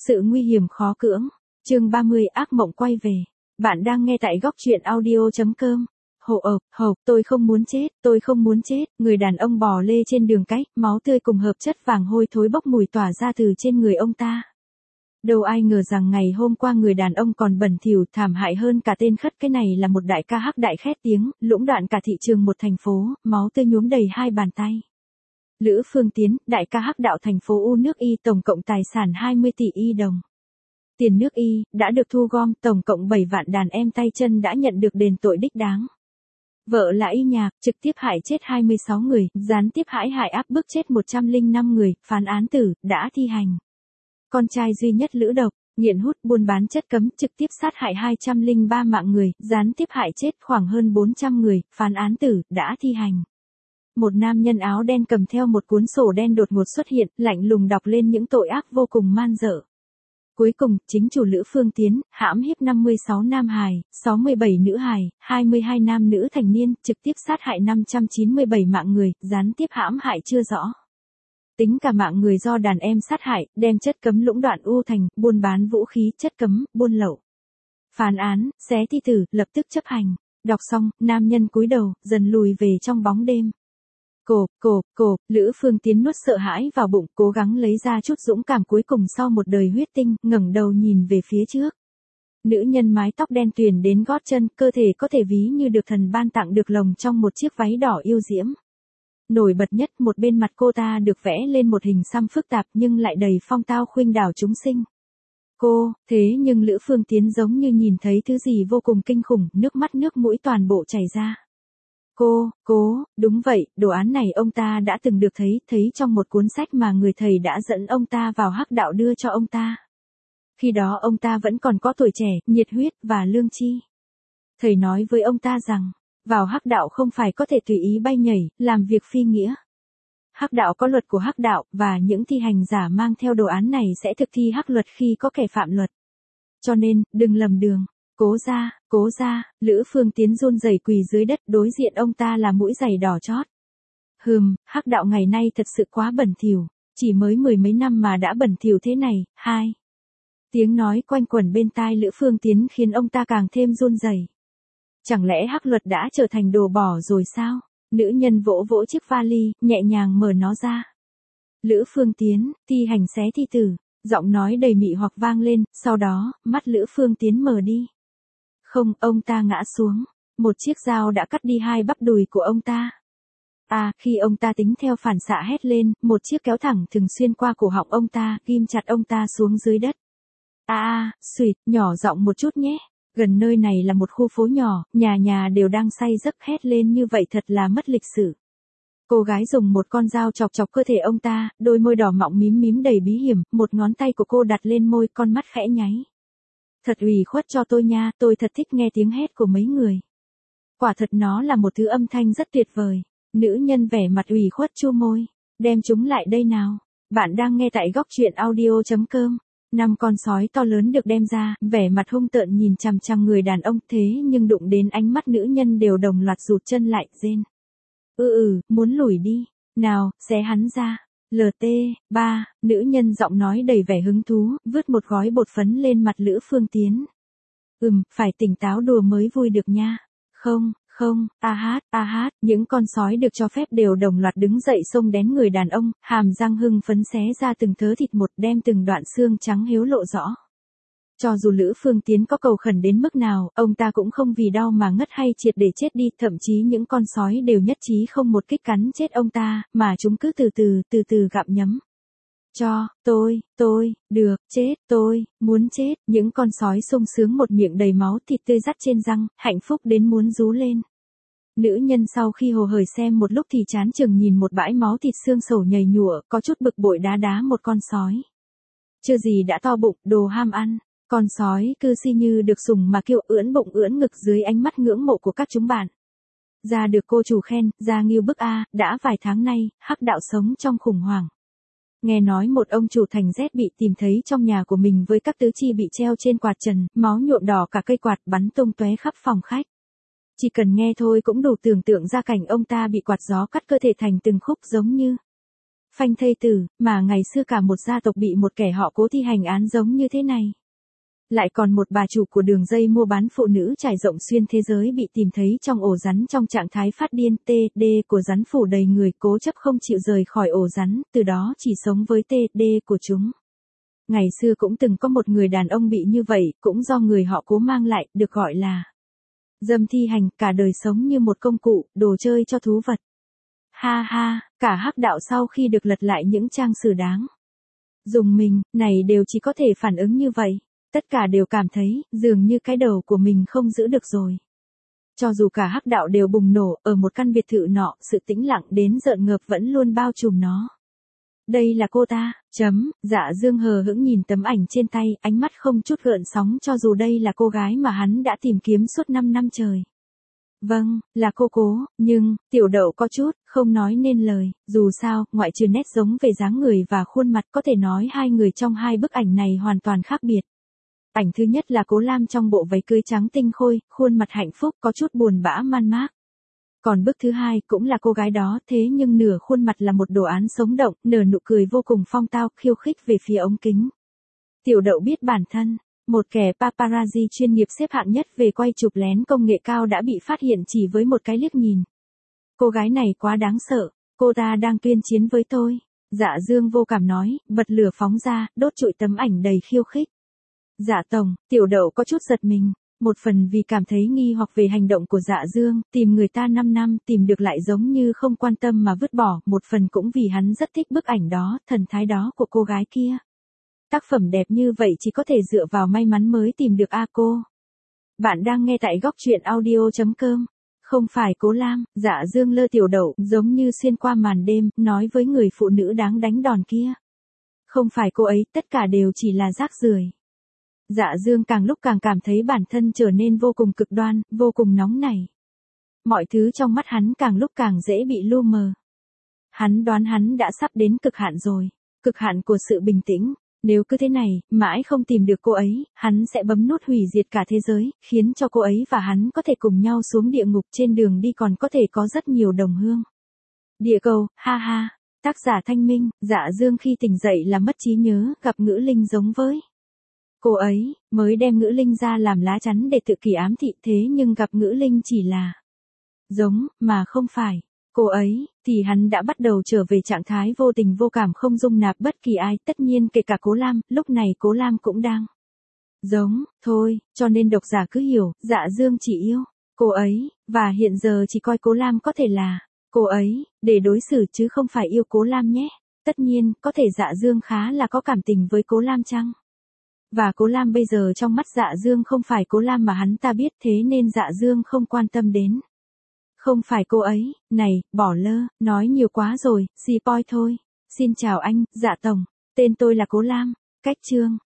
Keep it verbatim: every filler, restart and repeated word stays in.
Sự nguy hiểm khó cưỡng. Chương ba mươi ác mộng quay về. Bạn đang nghe tại góc truyện audio.com. Hồ ộp, hộp, tôi không muốn chết, tôi không muốn chết. Người đàn ông bò lê trên đường cái, máu tươi cùng hợp chất vàng hôi thối bốc mùi tỏa ra từ trên người ông ta. Đâu ai ngờ rằng ngày hôm qua người đàn ông còn bẩn thỉu thảm hại hơn cả tên khất cái này là một đại ca hắc đại khét tiếng, lũng đoạn cả thị trường một thành phố, máu tươi nhuốm đầy hai bàn tay. Lữ Phương Tiến, đại ca hắc đạo thành phố U nước Y tổng cộng tài sản hai mươi tỷ y đồng. Tiền nước Y, đã được thu gom, tổng cộng bảy vạn đàn em tay chân đã nhận được đền tội đích đáng. Vợ là Y Nhạc, trực tiếp hại chết hai mươi sáu người, gián tiếp hãm hại áp bức chết một trăm lẻ năm người, phán án tử, đã thi hành. Con trai duy nhất Lữ Độc, nghiện hút buôn bán chất cấm, trực tiếp sát hại hai trăm lẻ ba mạng người, gián tiếp hại chết khoảng hơn bốn trăm người, phán án tử, đã thi hành. Một nam nhân áo đen cầm theo một cuốn sổ đen đột ngột xuất hiện, lạnh lùng đọc lên những tội ác vô cùng man dợ. Cuối cùng, chính chủ Lữ Phương Tiến, hãm hiếp năm mươi sáu nam hài, sáu mươi bảy nữ hài, hai mươi hai nam nữ thành niên, trực tiếp sát hại năm trăm chín mươi bảy mạng người, gián tiếp hãm hại chưa rõ. Tính cả mạng người do đàn em sát hại, đem chất cấm lũng đoạn U thành, buôn bán vũ khí, chất cấm, buôn lậu. Phán án, xé thi tử, lập tức chấp hành. Đọc xong, nam nhân cúi đầu, dần lùi về trong bóng đêm. Cộp, cộp, cộp, Lữ Phương Tiến nuốt sợ hãi vào bụng, cố gắng lấy ra chút dũng cảm cuối cùng sau một đời huyết tinh, ngẩng đầu nhìn về phía trước. Nữ nhân mái tóc đen tuyền đến gót chân, cơ thể có thể ví như được thần ban tặng được lồng trong một chiếc váy đỏ yêu diễm. Nổi bật nhất, một bên mặt cô ta được vẽ lên một hình xăm phức tạp nhưng lại đầy phong tao khuynh đảo chúng sinh. Cô, thế nhưng Lữ Phương Tiến giống như nhìn thấy thứ gì vô cùng kinh khủng, nước mắt nước mũi toàn bộ chảy ra. Cô, cố, đúng vậy, đồ án này ông ta đã từng được thấy, thấy trong một cuốn sách mà người thầy đã dẫn ông ta vào hắc đạo đưa cho ông ta. Khi đó ông ta vẫn còn có tuổi trẻ, nhiệt huyết và lương tri. Thầy nói với ông ta rằng, vào hắc đạo không phải có thể tùy ý bay nhảy, làm việc phi nghĩa. Hắc đạo có luật của hắc đạo, và những thi hành giả mang theo đồ án này sẽ thực thi hắc luật khi có kẻ phạm luật. Cho nên, đừng lầm đường. Cố ra, cố ra, Lữ Phương Tiến run rẩy quỳ dưới đất, đối diện ông ta là mũi giày đỏ chót. Hừm, hắc đạo ngày nay thật sự quá bẩn thỉu, chỉ mới mười mấy năm mà đã bẩn thỉu thế này. Hai. Tiếng nói quanh quẩn bên tai Lữ Phương Tiến khiến ông ta càng thêm run rẩy. Chẳng lẽ hắc luật đã trở thành đồ bỏ rồi sao? Nữ nhân vỗ vỗ chiếc vali, nhẹ nhàng mở nó ra. Lữ Phương Tiến, thi hành xé thi tử, giọng nói đầy mị hoặc vang lên, sau đó, mắt Lữ Phương Tiến mở đi. Không, ông ta ngã xuống. Một chiếc dao đã cắt đi hai bắp đùi của ông ta. À, khi ông ta tính theo phản xạ hét lên, một chiếc kéo thẳng thường xuyên qua cổ họng ông ta, ghim chặt ông ta xuống dưới đất. À, à, xuyệt, nhỏ giọng một chút nhé. Gần nơi này là một khu phố nhỏ, nhà nhà đều đang say giấc, hét lên như vậy thật là mất lịch sự. Cô gái dùng một con dao chọc chọc cơ thể ông ta, đôi môi đỏ mọng mím mím đầy bí hiểm, một ngón tay của cô đặt lên môi, con mắt khẽ nháy. Thật ủy khuất cho tôi nha, tôi thật thích nghe tiếng hét của mấy người. Quả thật nó là một thứ âm thanh rất tuyệt vời. Nữ nhân vẻ mặt ủy khuất chu môi. Đem chúng lại đây nào. Bạn đang nghe tại góc truyện audio.com. Năm con sói to lớn được đem ra, vẻ mặt hung tợn nhìn chằm chằm người đàn ông, thế nhưng đụng đến ánh mắt nữ nhân đều đồng loạt rụt chân lại, rên. Ừ ừ, muốn lùi đi. Nào, xé hắn ra. lờ tê, ba, nữ nhân giọng nói đầy vẻ hứng thú, vứt một gói bột phấn lên mặt Lữ Phương Tiến. Ừm, phải tỉnh táo đùa mới vui được nha. Không, không, a hát, a hát, những con sói được cho phép đều đồng loạt đứng dậy xông đến người đàn ông, hàm răng hưng phấn xé ra từng thớ thịt một, đem từng đoạn xương trắng hiếu lộ rõ. Cho dù Lữ Phương Tiến có cầu khẩn đến mức nào, ông ta cũng không vì đau mà ngất hay triệt để chết đi, thậm chí những con sói đều nhất trí không một kích cắn chết ông ta, mà chúng cứ từ từ, từ từ gặm nhấm. Cho, tôi, tôi, được, chết, tôi, muốn chết, những con sói sung sướng một miệng đầy máu thịt tươi rắt trên răng, hạnh phúc đến muốn rú lên. Nữ nhân sau khi hồ hởi xem một lúc thì chán chừng nhìn một bãi máu thịt xương sầu nhầy nhụa, có chút bực bội đá đá một con sói. Chưa gì đã to bụng, đồ ham ăn. Con sói cư si như được sủng mà kêu ưỡn bụng ưỡn ngực dưới ánh mắt ngưỡng mộ của các chúng bạn. Ra được cô chủ khen, ra nghiêu bức a, đã vài tháng nay, hắc đạo sống trong khủng hoảng. Nghe nói một ông chủ thành Z bị tìm thấy trong nhà của mình với các tứ chi bị treo trên quạt trần, máu nhuộm đỏ cả cây quạt bắn tung tóe khắp phòng khách. Chỉ cần nghe thôi cũng đủ tưởng tượng ra cảnh ông ta bị quạt gió cắt cơ thể thành từng khúc giống như Phanh thây tử, mà ngày xưa cả một gia tộc bị một kẻ họ Cố thi hành án giống như thế này. Lại còn một bà chủ của đường dây mua bán phụ nữ trải rộng xuyên thế giới bị tìm thấy trong ổ rắn trong trạng thái phát điên. Tê đê của rắn phủ đầy người, cố chấp không chịu rời khỏi ổ rắn, từ đó chỉ sống với tê đê của chúng. Ngày xưa cũng từng có một người đàn ông bị như vậy, cũng do người họ Cố mang lại, được gọi là dâm thi hành, cả đời sống như một công cụ, đồ chơi cho thú vật. Ha ha, cả hắc đạo sau khi được lật lại những trang sử đáng dùng mình, này đều chỉ có thể phản ứng như vậy. Tất cả đều cảm thấy, dường như cái đầu của mình không giữ được rồi. Cho dù cả hắc đạo đều bùng nổ, ở một căn biệt thự nọ, sự tĩnh lặng đến rợn ngợp vẫn luôn bao trùm nó. Đây là cô ta, chấm, Dạ Dương hờ hững nhìn tấm ảnh trên tay, ánh mắt không chút gợn sóng cho dù đây là cô gái mà hắn đã tìm kiếm suốt năm năm trời. Vâng, là cô Cố, nhưng, tiểu đậu có chút, không nói nên lời, dù sao, ngoại trừ nét giống về dáng người và khuôn mặt có thể nói hai người trong hai bức ảnh này hoàn toàn khác biệt. Ảnh thứ nhất là Cố Lam trong bộ váy cưới trắng tinh khôi, khuôn mặt hạnh phúc có chút buồn bã man mác. Còn bức thứ hai cũng là cô gái đó, thế nhưng nửa khuôn mặt là một đồ án sống động, nở nụ cười vô cùng phong tao, khiêu khích về phía ống kính. Tiểu đậu biết bản thân, một kẻ paparazzi chuyên nghiệp xếp hạng nhất về quay chụp lén công nghệ cao đã bị phát hiện chỉ với một cái liếc nhìn. Cô gái này quá đáng sợ, cô ta đang tuyên chiến với tôi. Dạ Dương vô cảm nói, bật lửa phóng ra, đốt trụi tấm ảnh đầy khiêu khích. Dạ tổng, tiểu đậu có chút giật mình, một phần vì cảm thấy nghi hoặc về hành động của Dạ Dương, tìm người ta năm năm tìm được lại giống như không quan tâm mà vứt bỏ, một phần cũng vì hắn rất thích bức ảnh đó, thần thái đó của cô gái kia. Tác phẩm đẹp như vậy chỉ có thể dựa vào may mắn mới tìm được a cô. Bạn đang nghe tại góc truyện audio chấm com. Không phải Cố Lam, Dạ Dương lơ tiểu đậu, giống như xuyên qua màn đêm, nói với người phụ nữ đáng đánh đòn kia. Không phải cô ấy, tất cả đều chỉ là rác rưởi. Dạ Dương càng lúc càng cảm thấy bản thân trở nên vô cùng cực đoan, vô cùng nóng nảy. Mọi thứ trong mắt hắn càng lúc càng dễ bị lu mờ. Hắn đoán hắn đã sắp đến cực hạn rồi, cực hạn của sự bình tĩnh. Nếu cứ thế này, mãi không tìm được cô ấy, hắn sẽ bấm nút hủy diệt cả thế giới, khiến cho cô ấy và hắn có thể cùng nhau xuống địa ngục, trên đường đi còn có thể có rất nhiều đồng hương. Địa cầu, ha ha, tác giả Thanh Minh. Dạ Dương khi tỉnh dậy là mất trí nhớ, gặp Ngữ Linh giống với cô ấy, mới đem Ngữ Linh ra làm lá chắn để tự kỷ ám thị, thế nhưng gặp Ngữ Linh chỉ là giống, mà không phải cô ấy, thì hắn đã bắt đầu trở về trạng thái vô tình vô cảm, không dung nạp bất kỳ ai, tất nhiên kể cả Cố Lam, lúc này Cố Lam cũng đang giống, thôi, cho nên độc giả cứ hiểu, Dạ Dương chỉ yêu cô ấy, và hiện giờ chỉ coi Cố Lam có thể là cô ấy, để đối xử chứ không phải yêu Cố Lam nhé. Tất nhiên, có thể Dạ Dương khá là có cảm tình với Cố Lam chăng? Và Cố Lam bây giờ trong mắt Dạ Dương không phải Cố Lam mà hắn ta biết, thế nên Dạ Dương không quan tâm đến. Không phải cô ấy, này, bỏ lơ, nói nhiều quá rồi, xì poi thôi. Xin chào anh, Dạ tổng, tên tôi là Cố Lam, cách chương.